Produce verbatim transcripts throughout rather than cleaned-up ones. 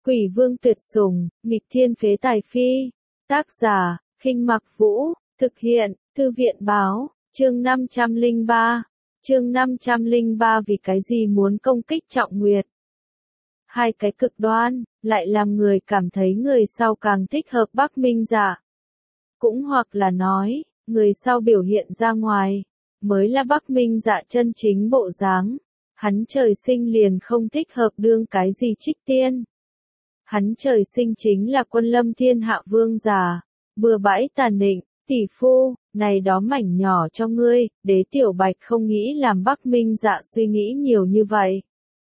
Quỷ vương tuyệt sủng, nghịch thiên phế tài phi. Tác giả, Khinh Mặc Vũ, thực hiện, Thư viện báo, chương năm trăm lẻ ba. Chương năm trăm lẻ ba vì cái gì muốn công kích Trọng Nguyệt. Hai cái cực đoan, lại làm người cảm thấy người sau càng thích hợp Bắc Minh Dạ. Cũng hoặc là nói, người sau biểu hiện ra ngoài, mới là Bắc Minh Dạ chân chính bộ dáng. Hắn trời sinh liền không thích hợp đương cái gì trích tiên. Hắn trời sinh chính là quân lâm thiên hạ vương giả, bừa bãi tàn nịnh, tỷ phu, này đó mảnh nhỏ cho ngươi, Đế Tiểu Bạch không nghĩ làm Bắc Minh Dạ suy nghĩ nhiều như vậy.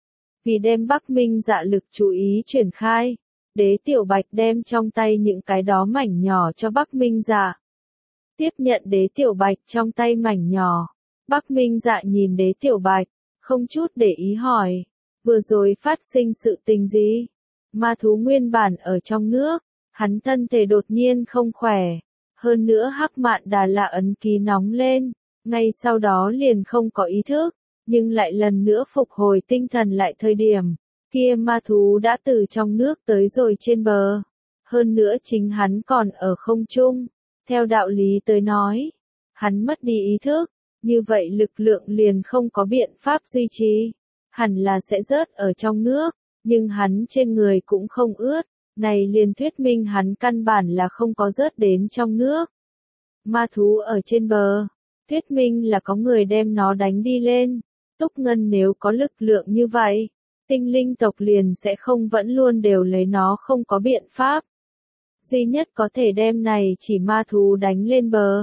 Vì đem Bắc Minh Dạ lực chú ý chuyển khai, Đế Tiểu Bạch đem trong tay những cái đó mảnh nhỏ cho Bắc Minh Dạ. Tiếp nhận Đế Tiểu Bạch trong tay mảnh nhỏ, Bắc Minh Dạ nhìn Đế Tiểu Bạch, không chút để ý hỏi, vừa rồi phát sinh sự tình gì? Ma thú nguyên bản ở trong nước, hắn thân thể đột nhiên không khỏe, hơn nữa hắc mạn đà la ấn ký nóng lên, ngay sau đó liền không có ý thức, nhưng lại lần nữa phục hồi tinh thần lại thời điểm, kia ma thú đã từ trong nước tới rồi trên bờ, hơn nữa chính hắn còn ở không trung, theo đạo lý tới nói, hắn mất đi ý thức, như vậy lực lượng liền không có biện pháp duy trì, hẳn là sẽ rớt ở trong nước. Nhưng hắn trên người cũng không ướt, này liền thuyết minh hắn căn bản là không có rớt đến trong nước. Ma thú ở trên bờ, thuyết minh là có người đem nó đánh đi lên. Túc Ngân nếu có lực lượng như vậy, tinh linh tộc liền sẽ không vẫn luôn đều lấy nó không có biện pháp. Duy nhất có thể đem này chỉ ma thú đánh lên bờ.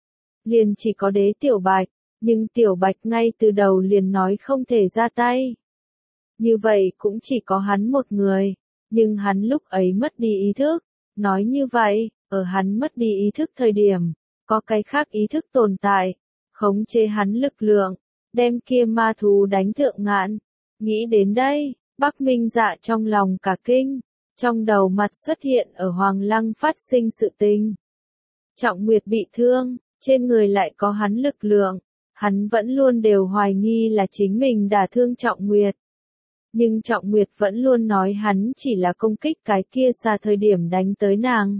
Liền chỉ có Đế Tiểu Bạch, nhưng Tiểu Bạch ngay từ đầu liền nói không thể ra tay. Như vậy cũng chỉ có hắn một người, nhưng hắn lúc ấy mất đi ý thức. Nói như vậy, ở hắn mất đi ý thức thời điểm, có cái khác ý thức tồn tại, khống chế hắn lực lượng, đem kia ma thú đánh thượng ngạn. Nghĩ đến đây, Bắc Minh Dạ trong lòng cả kinh, trong đầu mặt xuất hiện ở Hoàng Lăng phát sinh sự tình. Trọng Nguyệt bị thương, trên người lại có hắn lực lượng, hắn vẫn luôn đều hoài nghi là chính mình đả thương Trọng Nguyệt. Nhưng Trọng Nguyệt vẫn luôn nói hắn chỉ là công kích cái kia xa thời điểm đánh tới nàng.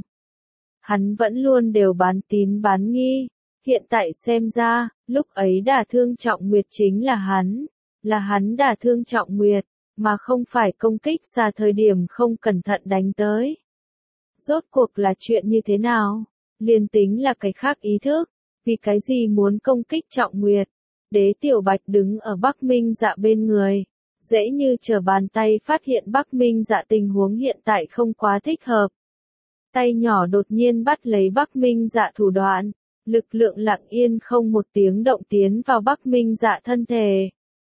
Hắn vẫn luôn đều bán tín bán nghi, hiện tại xem ra, lúc ấy đả thương Trọng Nguyệt chính là hắn, là hắn đả thương Trọng Nguyệt, mà không phải công kích xa thời điểm không cẩn thận đánh tới. Rốt cuộc là chuyện như thế nào? Liên tính là cái khác ý thức, vì cái gì muốn công kích Trọng Nguyệt? Đế Tiểu Bạch đứng ở Bắc Minh Dạ bên người. Dễ như trở bàn tay phát hiện Bắc Minh Dạ tình huống hiện tại không quá thích hợp. Tay nhỏ đột nhiên bắt lấy Bắc Minh Dạ thủ đoạn, lực lượng lặng yên không một tiếng động tiến vào Bắc Minh Dạ thân thể.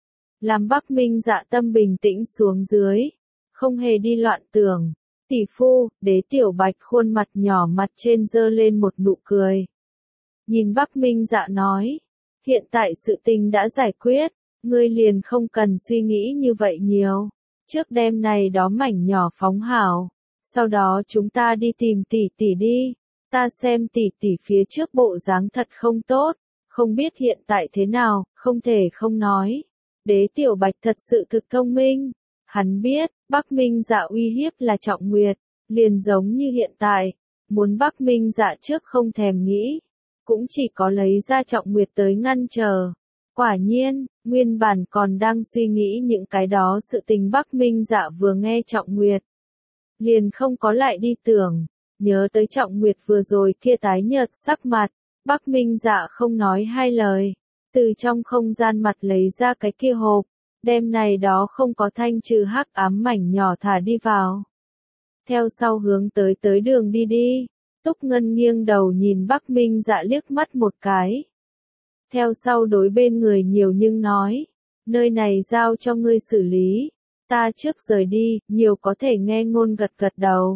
Làm Bắc Minh Dạ tâm bình tĩnh xuống dưới, không hề đi loạn tưởng. Tỷ phu, Đế Tiểu Bạch khuôn mặt nhỏ mặt trên dơ lên một nụ cười. Nhìn Bắc Minh Dạ nói, hiện tại sự tình đã giải quyết. Ngươi liền không cần suy nghĩ như vậy nhiều. Trước đêm này đó mảnh nhỏ phóng hảo. Sau đó chúng ta đi tìm tỷ tỷ đi. Ta xem tỷ tỷ phía trước bộ dáng thật không tốt. Không biết hiện tại thế nào, không thể không nói. Đế Tiểu Bạch thật sự thực thông minh. Hắn biết, Bắc Minh Dạ uy hiếp là Trọng Nguyệt. Liền giống như hiện tại. Muốn Bắc Minh Dạ trước không thèm nghĩ. Cũng chỉ có lấy ra Trọng Nguyệt tới ngăn chờ. Quả nhiên, nguyên bản còn đang suy nghĩ những cái đó sự tình Bắc Minh Dạ vừa nghe Trọng Nguyệt. Liền không có lại đi tưởng, nhớ tới Trọng Nguyệt vừa rồi kia tái nhợt sắc mặt, Bắc Minh Dạ không nói hai lời, từ trong không gian mặt lấy ra cái kia hộp, đem này đó không có thanh trừ hắc ám mảnh nhỏ thả đi vào. Theo sau hướng tới tới đường đi đi, Túc Ngân nghiêng đầu nhìn Bắc Minh Dạ liếc mắt một cái. Theo sau đối bên người nhiều nhưng nói, nơi này giao cho ngươi xử lý, ta trước rời đi, nhiều có thể nghe ngôn gật gật đầu.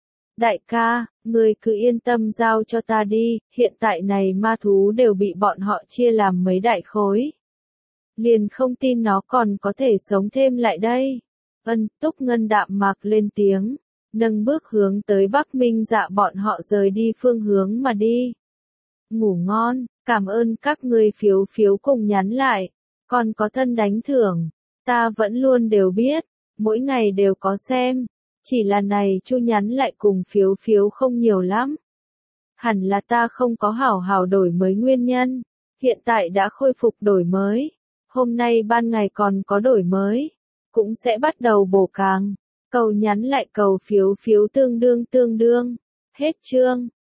Đại ca, ngươi cứ yên tâm giao cho ta đi, hiện tại này ma thú đều bị bọn họ chia làm mấy đại khối. Liền không tin nó còn có thể sống thêm lại đây. Ân, Túc Ngân đạm mạc lên tiếng, nâng bước hướng tới Bắc Minh Dạ bọn họ rời đi phương hướng mà đi. Ngủ ngon. Cảm ơn các ngươi phiếu phiếu cùng nhắn lại, còn có thân đánh thưởng, ta vẫn luôn đều biết, mỗi ngày đều có xem, Chỉ là này Chu nhắn lại cùng phiếu phiếu không nhiều lắm. Hẳn là ta không có hảo hảo đổi mới nguyên nhân. Hiện tại đã khôi phục đổi mới. Hôm nay ban ngày còn có đổi mới. Cũng sẽ bắt đầu bổ càng. Cầu nhắn lại cầu phiếu phiếu tương đương tương đương. Hết chương.